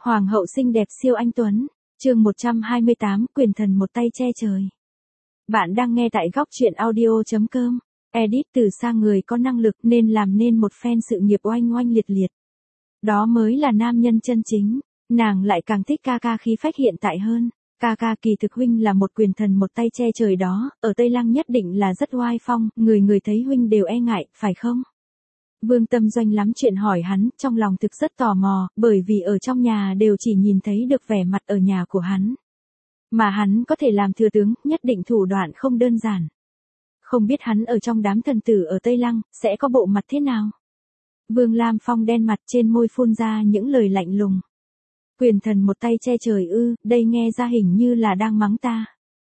Hoàng hậu xinh đẹp siêu anh tuấn. Chương 128, quyền thần một tay che trời. Bạn đang nghe tại góc truyện audio.com. Edit từ xa người có năng lực nên làm nên một phen sự nghiệp oanh oanh liệt liệt. Đó mới là nam nhân chân chính. Nàng lại càng thích ca ca khí phách hiện tại hơn. Ca ca kỳ thực huynh là một quyền thần một tay che trời đó, ở Tây Lăng nhất định là rất oai phong, người người thấy huynh đều e ngại, phải không? Vương Tâm Doanh lắm chuyện hỏi hắn, trong lòng thực rất tò mò, bởi vì ở trong nhà đều chỉ nhìn thấy được vẻ mặt ở nhà của hắn. Mà hắn có thể làm thừa tướng, nhất định thủ đoạn không đơn giản. Không biết hắn ở trong đám thần tử ở Tây Lăng, sẽ có bộ mặt thế nào? Vương Lam Phong đen mặt trên môi phun ra những lời lạnh lùng. Quyền thần một tay che trời ư, đây nghe ra hình như là đang mắng ta.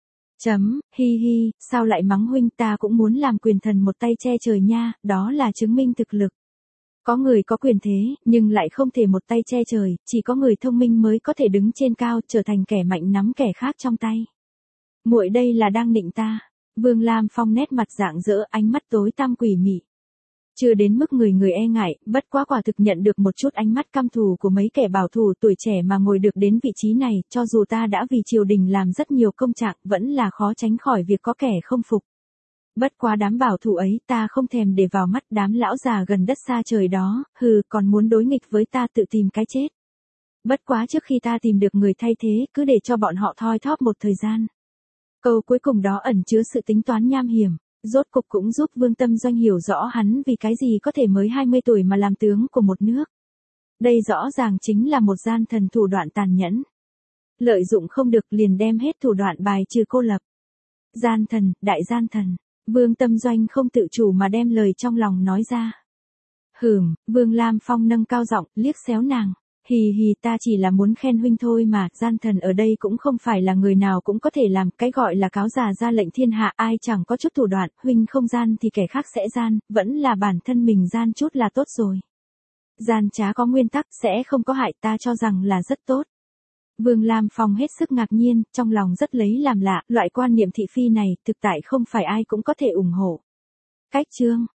Hi hi, sao lại mắng huynh, ta cũng muốn làm quyền thần một tay che trời nha, đó là chứng minh thực lực. Có người có quyền thế, nhưng lại không thể một tay che trời, chỉ có người thông minh mới có thể đứng trên cao, trở thành kẻ mạnh nắm kẻ khác trong tay. Muội đây là đang nịnh ta. Vương Lam Phong nét mặt rạng rỡ, ánh mắt tối tăm quỷ mị. Chưa đến mức người người e ngại, bất quá quả thực nhận được một chút ánh mắt căm thù của mấy kẻ bảo thủ tuổi trẻ mà ngồi được đến vị trí này, cho dù ta đã vì triều đình làm rất nhiều công trạng, vẫn là khó tránh khỏi việc có kẻ không phục. Bất quá đám bảo thủ ấy ta không thèm để vào mắt, đám lão già gần đất xa trời đó, còn muốn đối nghịch với ta tự tìm cái chết. Bất quá trước khi ta tìm được người thay thế, cứ để cho bọn họ thoi thóp một thời gian. Câu cuối cùng đó ẩn chứa sự tính toán nham hiểm. Rốt cục cũng giúp Vương Tâm Doanh hiểu rõ hắn vì cái gì có thể mới 20 tuổi mà làm tướng của một nước. Đây rõ ràng chính là một gian thần thủ đoạn tàn nhẫn. Lợi dụng không được liền đem hết thủ đoạn bài trừ cô lập. Gian thần, đại gian thần. Vương Tâm Doanh không tự chủ mà đem lời trong lòng nói ra. Vương Lam Phong nâng cao giọng, liếc xéo nàng. Hi, ta chỉ là muốn khen huynh thôi mà, gian thần ở đây cũng không phải là người nào cũng có thể làm, cái gọi là cáo già ra lệnh thiên hạ, ai chẳng có chút thủ đoạn, huynh không gian thì kẻ khác sẽ gian, vẫn là bản thân mình gian chút là tốt rồi. Gian trá có nguyên tắc, sẽ không có hại, ta cho rằng là rất tốt. Vương Lam Phong hết sức ngạc nhiên, trong lòng rất lấy làm lạ, loại quan niệm thị phi này, thực tại không phải ai cũng có thể ủng hộ. Cách chương,